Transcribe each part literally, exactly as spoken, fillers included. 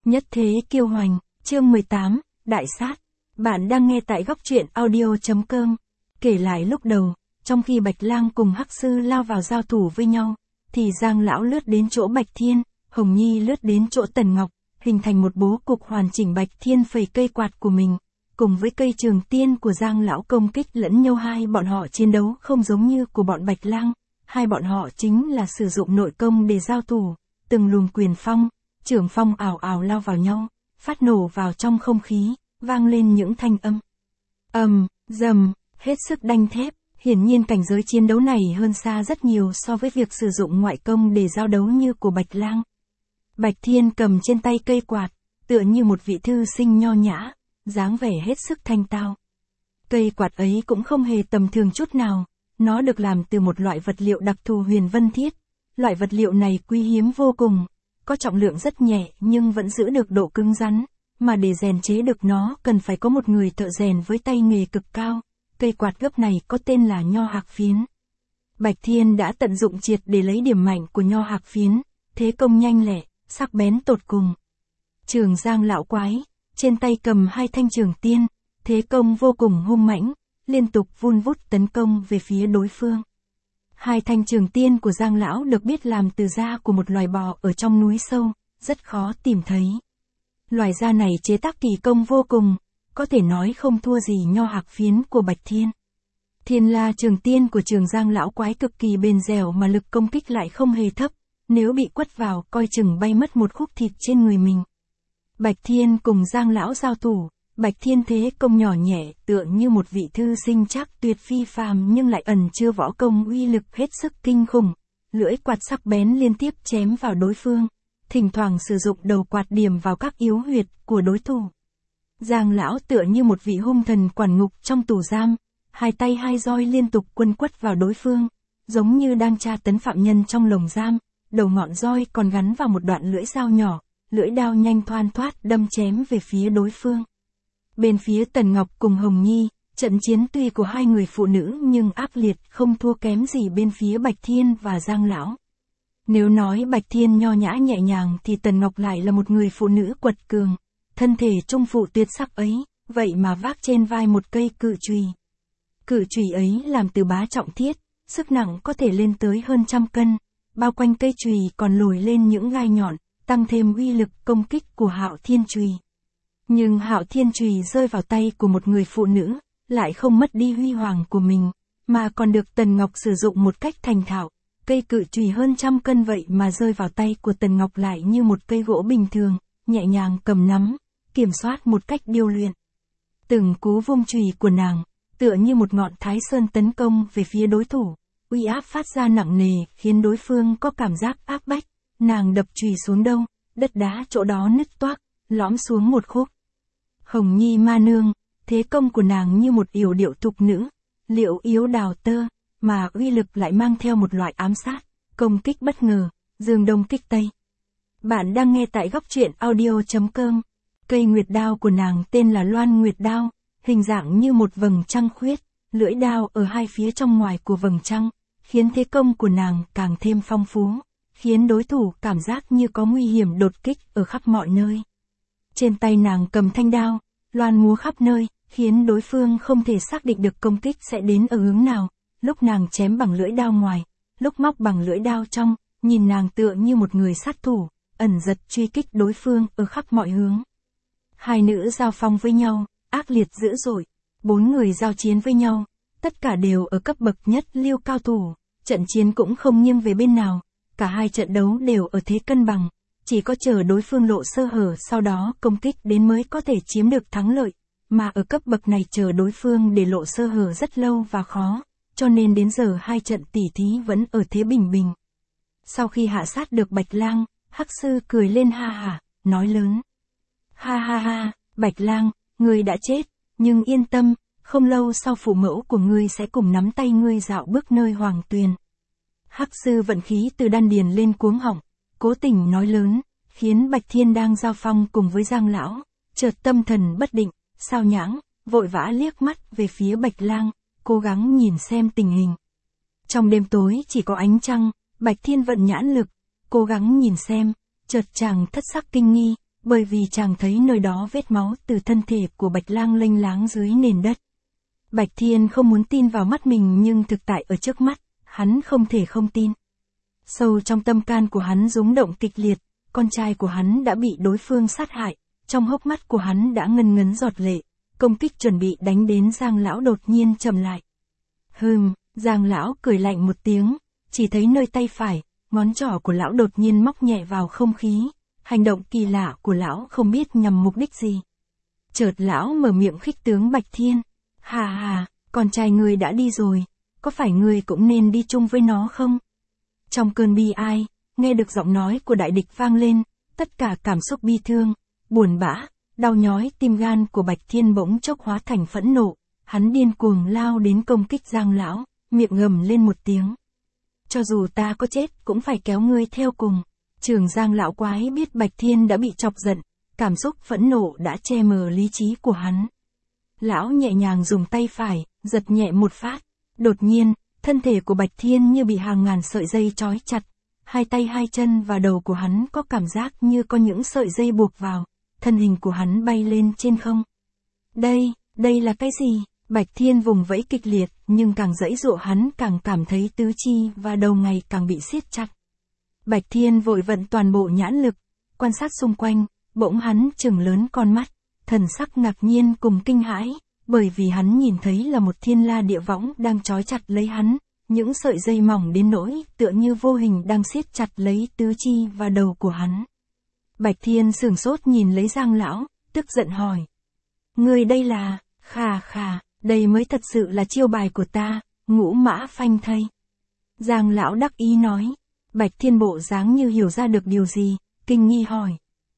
Nhất thế kiêu hoành, chương mười tám, Đại sát. Bạn đang nghe tại góc truyện audio.com. Kể lại lúc đầu, trong khi Bạch Lang cùng Hắc Sư lao vào giao thủ với nhau, thì Giang Lão lướt đến chỗ Bạch Thiên, Hồng Nhi lướt đến chỗ Tần Ngọc, hình thành một bố cục hoàn chỉnh. Bạch Thiên phẩy cây quạt của mình, cùng với cây trường tiên của Giang Lão công kích lẫn nhau. Hai bọn họ chiến đấu không giống như của bọn Bạch Lang, hai bọn họ chính là sử dụng nội công để giao thủ, từng luồng quyền phong, trưởng phong ảo ảo lao vào nhau, phát nổ vào trong không khí, vang lên những thanh âm ầm, dầm, hết sức đanh thép. Hiển nhiên cảnh giới chiến đấu này hơn xa rất nhiều so với việc sử dụng ngoại công để giao đấu như của Bạch Lang. Bạch Thiên cầm trên tay cây quạt, tựa như một vị thư sinh nho nhã, dáng vẻ hết sức thanh tao. Cây quạt ấy cũng không hề tầm thường chút nào, nó được làm từ một loại vật liệu đặc thù huyền vân thiết. Loại vật liệu này quý hiếm vô cùng, có trọng lượng rất nhẹ nhưng vẫn giữ được độ cứng rắn, mà để rèn chế được nó cần phải có một người thợ rèn với tay nghề cực cao. Cây quạt gấp này có tên là nho hạc phiến. Bạch Thiên đã tận dụng triệt để lấy điểm mạnh của nho hạc phiến, thế công nhanh lẹ, sắc bén tột cùng. Trường Giang Lão quái, trên tay cầm hai thanh trường tiên, thế công vô cùng hung mãnh, liên tục vun vút tấn công về phía đối phương. Hai thanh trường tiên của Giang Lão được biết làm từ da của một loài bò ở trong núi sâu, rất khó tìm thấy. Loài da này chế tác kỳ công vô cùng, có thể nói không thua gì nho hạc phiến của Bạch Thiên. Thiên La trường tiên của Trường Giang Lão quái cực kỳ bền dẻo mà lực công kích lại không hề thấp, nếu bị quất vào coi chừng bay mất một khúc thịt trên người mình. Bạch Thiên cùng Giang Lão giao thủ, Bạch Thiên thế công nhỏ nhẹ tựa như một vị thư sinh chắc tuyệt phi phàm nhưng lại ẩn chứa võ công uy lực hết sức kinh khủng, lưỡi quạt sắc bén liên tiếp chém vào đối phương, thỉnh thoảng sử dụng đầu quạt điểm vào các yếu huyệt của đối thủ. Giang Lão tựa như một vị hung thần quản ngục trong tù giam, hai tay hai roi liên tục quấn quất vào đối phương, giống như đang tra tấn phạm nhân trong lồng giam, đầu ngọn roi còn gắn vào một đoạn lưỡi dao nhỏ, lưỡi đao nhanh thoăn thoắt đâm chém về phía đối phương. Bên phía Tần Ngọc cùng Hồng Nhi, trận chiến tuy của hai người phụ nữ nhưng ác liệt không thua kém gì bên phía Bạch Thiên và Giang Lão. Nếu nói Bạch Thiên nho nhã nhẹ nhàng thì Tần Ngọc lại là một người phụ nữ quật cường, thân thể trung phụ tuyệt sắc ấy, vậy mà vác trên vai một cây cự chùy. Cự chùy ấy làm từ bá trọng thiết, sức nặng có thể lên tới hơn trăm cân, bao quanh cây chùy còn lồi lên những gai nhọn, tăng thêm uy lực công kích của Hạo Thiên chùy. Nhưng Hạo Thiên chùy rơi vào tay của một người phụ nữ, lại không mất đi huy hoàng của mình, mà còn được Tần Ngọc sử dụng một cách thành thạo. Cây cự chùy hơn trăm cân vậy mà rơi vào tay của Tần Ngọc lại như một cây gỗ bình thường, nhẹ nhàng cầm nắm, kiểm soát một cách điêu luyện. Từng cú vung chùy của nàng, tựa như một ngọn thái sơn tấn công về phía đối thủ, uy áp phát ra nặng nề khiến đối phương có cảm giác áp bách. Nàng đập chùy xuống đâu, đất đá chỗ đó nứt toác, lõm xuống một khúc. Hồng Nhi ma nương, thế công của nàng như một yểu điệu thục nữ, liệu yếu đào tơ, mà uy lực lại mang theo một loại ám sát, công kích bất ngờ, dương đông kích tây. Bạn đang nghe tại góc truyện audio.com. Cây nguyệt đao của nàng tên là Loan Nguyệt Đao, hình dạng như một vầng trăng khuyết, lưỡi đao ở hai phía trong ngoài của vầng trăng, khiến thế công của nàng càng thêm phong phú, khiến đối thủ cảm giác như có nguy hiểm đột kích ở khắp mọi nơi. Trên tay nàng cầm thanh đao, loan múa khắp nơi, khiến đối phương không thể xác định được công kích sẽ đến ở hướng nào. Lúc nàng chém bằng lưỡi đao ngoài, lúc móc bằng lưỡi đao trong, nhìn nàng tựa như một người sát thủ, ẩn giật truy kích đối phương ở khắp mọi hướng. Hai nữ giao phong với nhau, ác liệt dữ dội, bốn người giao chiến với nhau, tất cả đều ở cấp bậc nhất lưu cao thủ, trận chiến cũng không nghiêng về bên nào, cả hai trận đấu đều ở thế cân bằng, chỉ có chờ đối phương lộ sơ hở sau đó công kích đến mới có thể chiếm được thắng lợi, mà ở cấp bậc này chờ đối phương để lộ sơ hở rất lâu và khó, cho nên đến giờ hai trận tỉ thí vẫn ở thế bình bình. Sau khi hạ sát được Bạch Lang, Hắc Sư cười lên ha hả, nói lớn: Ha ha ha, Bạch Lang, ngươi đã chết, nhưng yên tâm, không lâu sau phụ mẫu của ngươi sẽ cùng nắm tay ngươi dạo bước nơi hoàng tuyền. Hắc Sư vận khí từ đan điền lên cuống họng, cố tình nói lớn, khiến Bạch Thiên đang giao phong cùng với Giang Lão, chợt tâm thần bất định, sao nhãng, vội vã liếc mắt về phía Bạch Lang, cố gắng nhìn xem tình hình. Trong đêm tối chỉ có ánh trăng, Bạch Thiên vận nhãn lực, cố gắng nhìn xem, chợt chàng thất sắc kinh nghi, bởi vì chàng thấy nơi đó vết máu từ thân thể của Bạch Lang lênh láng dưới nền đất. Bạch Thiên không muốn tin vào mắt mình nhưng thực tại ở trước mắt, hắn không thể không tin. Sâu trong tâm can của hắn rúng động kịch liệt, con trai của hắn đã bị đối phương sát hại, trong hốc mắt của hắn đã ngân ngấn giọt lệ, công kích chuẩn bị đánh đến Giang lão đột nhiên chậm lại. Hừm, Giang lão cười lạnh một tiếng, chỉ thấy nơi tay phải, ngón trỏ của lão đột nhiên móc nhẹ vào không khí, hành động kỳ lạ của lão không biết nhằm mục đích gì. Chợt lão mở miệng khích tướng Bạch Thiên, hà hà, con trai ngươi đã đi rồi, có phải ngươi cũng nên đi chung với nó không? Trong cơn bi ai, nghe được giọng nói của đại địch vang lên, tất cả cảm xúc bi thương, buồn bã, đau nhói tim gan của Bạch Thiên bỗng chốc hóa thành phẫn nộ, hắn điên cuồng lao đến công kích Giang lão, miệng gầm lên một tiếng. Cho dù ta có chết cũng phải kéo ngươi theo cùng. Trường Giang lão quái biết Bạch Thiên đã bị chọc giận, cảm xúc phẫn nộ đã che mờ lý trí của hắn. Lão nhẹ nhàng dùng tay phải, giật nhẹ một phát. Đột nhiên, thân thể của Bạch Thiên như bị hàng ngàn sợi dây trói chặt. Hai tay hai chân và đầu của hắn có cảm giác như có những sợi dây buộc vào. Thân hình của hắn bay lên trên không. Đây, đây là cái gì? Bạch Thiên vùng vẫy kịch liệt, nhưng càng giãy giụa hắn càng cảm thấy tứ chi và đầu ngày càng bị siết chặt. Bạch Thiên vội vận toàn bộ nhãn lực, quan sát xung quanh, bỗng hắn trừng lớn con mắt, thần sắc ngạc nhiên cùng kinh hãi, bởi vì hắn nhìn thấy là một thiên la địa võng đang trói chặt lấy hắn, những sợi dây mỏng đến nỗi tựa như vô hình đang siết chặt lấy tứ chi và đầu của hắn. Bạch Thiên sửng sốt nhìn lấy Giang lão, tức giận hỏi. Người đây là, khà khà, đây mới thật sự là chiêu bài của ta, ngũ mã phanh thây. Giang lão đắc ý nói. Bạch Thiên bộ dáng như hiểu ra được điều gì, kinh nghi hỏi.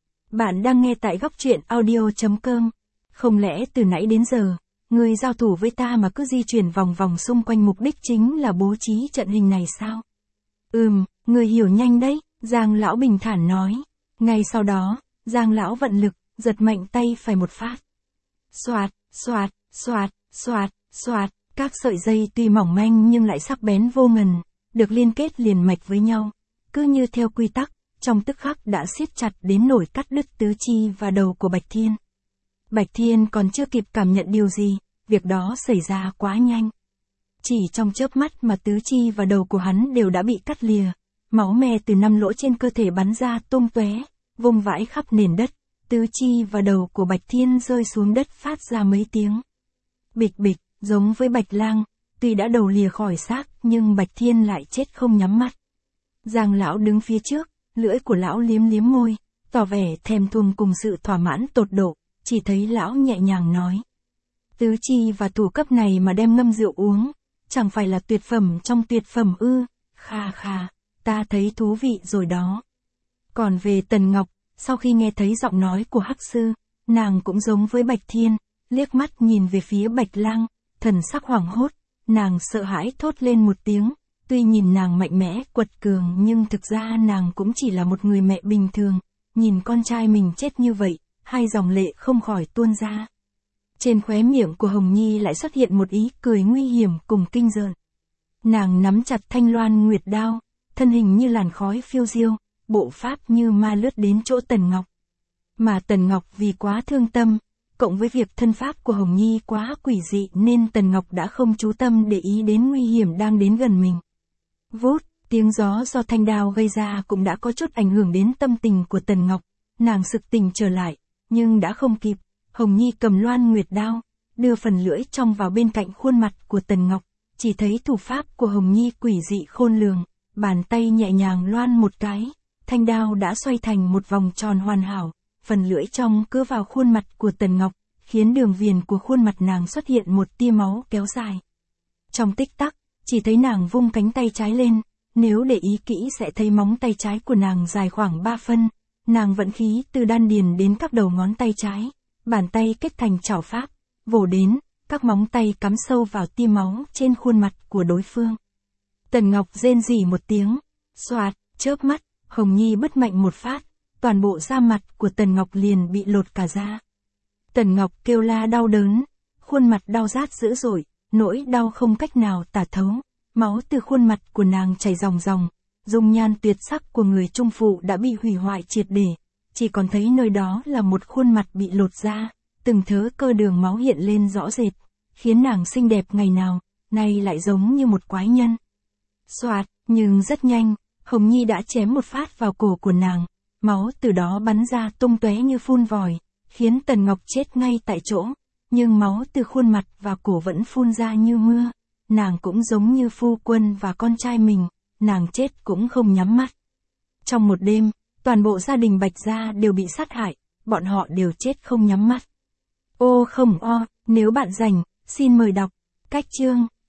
Bạn đang nghe tại góc truyện audio chấm com. Không lẽ từ nãy đến giờ, người giao thủ với ta mà cứ di chuyển vòng vòng xung quanh mục đích chính là bố trí trận hình này sao? Ừm, người hiểu nhanh đấy, Giang lão bình thản nói. Ngay sau đó, Giang lão vận lực, giật mạnh tay phải một phát. Xoạt, xoạt, xoạt, xoạt, xoạt, các sợi dây tuy mỏng manh nhưng lại sắc bén vô ngần, được liên kết liền mạch với nhau, cứ như theo quy tắc, trong tức khắc đã siết chặt đến nổi cắt đứt tứ chi và đầu của Bạch Thiên. Bạch Thiên còn chưa kịp cảm nhận điều gì, việc đó xảy ra quá nhanh. Chỉ trong chớp mắt mà tứ chi và đầu của hắn đều đã bị cắt lìa, máu me từ năm lỗ trên cơ thể bắn ra tung tóe, vung vãi khắp nền đất, tứ chi và đầu của Bạch Thiên rơi xuống đất phát ra mấy tiếng. Bịch bịch, giống với Bạch Lang, tuy đã đầu lìa khỏi xác nhưng Bạch Thiên lại chết không nhắm mắt. Giang lão đứng phía trước, lưỡi của lão liếm liếm môi, tỏ vẻ thèm thuồng cùng sự thỏa mãn tột độ, chỉ thấy lão nhẹ nhàng nói. Tứ chi và thủ cấp này mà đem ngâm rượu uống, chẳng phải là tuyệt phẩm trong tuyệt phẩm ư, kha kha, ta thấy thú vị rồi đó. Còn về Tần Ngọc, sau khi nghe thấy giọng nói của Hắc Sư, nàng cũng giống với Bạch Thiên, liếc mắt nhìn về phía Bạch Lang, thần sắc hoảng hốt, nàng sợ hãi thốt lên một tiếng, tuy nhìn nàng mạnh mẽ, quật cường nhưng thực ra nàng cũng chỉ là một người mẹ bình thường, nhìn con trai mình chết như vậy, hai dòng lệ không khỏi tuôn ra. Trên khóe miệng của Hồng Nhi lại xuất hiện một ý cười nguy hiểm cùng kinh rợn. Nàng nắm chặt thanh loan nguyệt đao, thân hình như làn khói phiêu diêu, bộ pháp như ma lướt đến chỗ Tần Ngọc. Mà Tần Ngọc vì quá thương tâm, cộng với việc thân pháp của Hồng Nhi quá quỷ dị nên Tần Ngọc đã không chú tâm để ý đến nguy hiểm đang đến gần mình. Vút, tiếng gió do thanh đao gây ra cũng đã có chút ảnh hưởng đến tâm tình của Tần Ngọc, nàng sực tỉnh trở lại, nhưng đã không kịp, Hồng Nhi cầm loan nguyệt đao, đưa phần lưỡi trong vào bên cạnh khuôn mặt của Tần Ngọc, chỉ thấy thủ pháp của Hồng Nhi quỷ dị khôn lường, bàn tay nhẹ nhàng loan một cái, thanh đao đã xoay thành một vòng tròn hoàn hảo, phần lưỡi trong cứ vào khuôn mặt của Tần Ngọc, khiến đường viền của khuôn mặt nàng xuất hiện một tia máu kéo dài. Trong tích tắc, chỉ thấy nàng vung cánh tay trái lên, nếu để ý kỹ sẽ thấy móng tay trái của nàng dài khoảng ba phân, nàng vận khí từ đan điền đến các đầu ngón tay trái, bàn tay kết thành chảo pháp, vồ đến, các móng tay cắm sâu vào tia máu trên khuôn mặt của đối phương. Tần Ngọc rên rỉ một tiếng, xoạt, chớp mắt, Hồng Nhi bứt mạnh một phát, toàn bộ da mặt của Tần Ngọc liền bị lột cả ra. Tần Ngọc kêu la đau đớn, khuôn mặt đau rát dữ dội, nỗi đau không cách nào tả thấu, máu từ khuôn mặt của nàng chảy ròng ròng, dung nhan tuyệt sắc của người trung phụ đã bị hủy hoại triệt để, chỉ còn thấy nơi đó là một khuôn mặt bị lột ra, từng thớ cơ đường máu hiện lên rõ rệt, khiến nàng xinh đẹp ngày nào, nay lại giống như một quái nhân. Soạt, nhưng rất nhanh, Hồng Nhi đã chém một phát vào cổ của nàng, máu từ đó bắn ra tung tóe như phun vòi, khiến Tần Ngọc chết ngay tại chỗ, nhưng máu từ khuôn mặt và cổ vẫn phun ra như mưa, nàng cũng giống như phu quân và con trai mình, nàng chết cũng không nhắm mắt. Trong một đêm, toàn bộ gia đình Bạch Gia đều bị sát hại, bọn họ đều chết không nhắm mắt. Ô không o, nếu bạn rảnh, xin mời đọc. Cách chương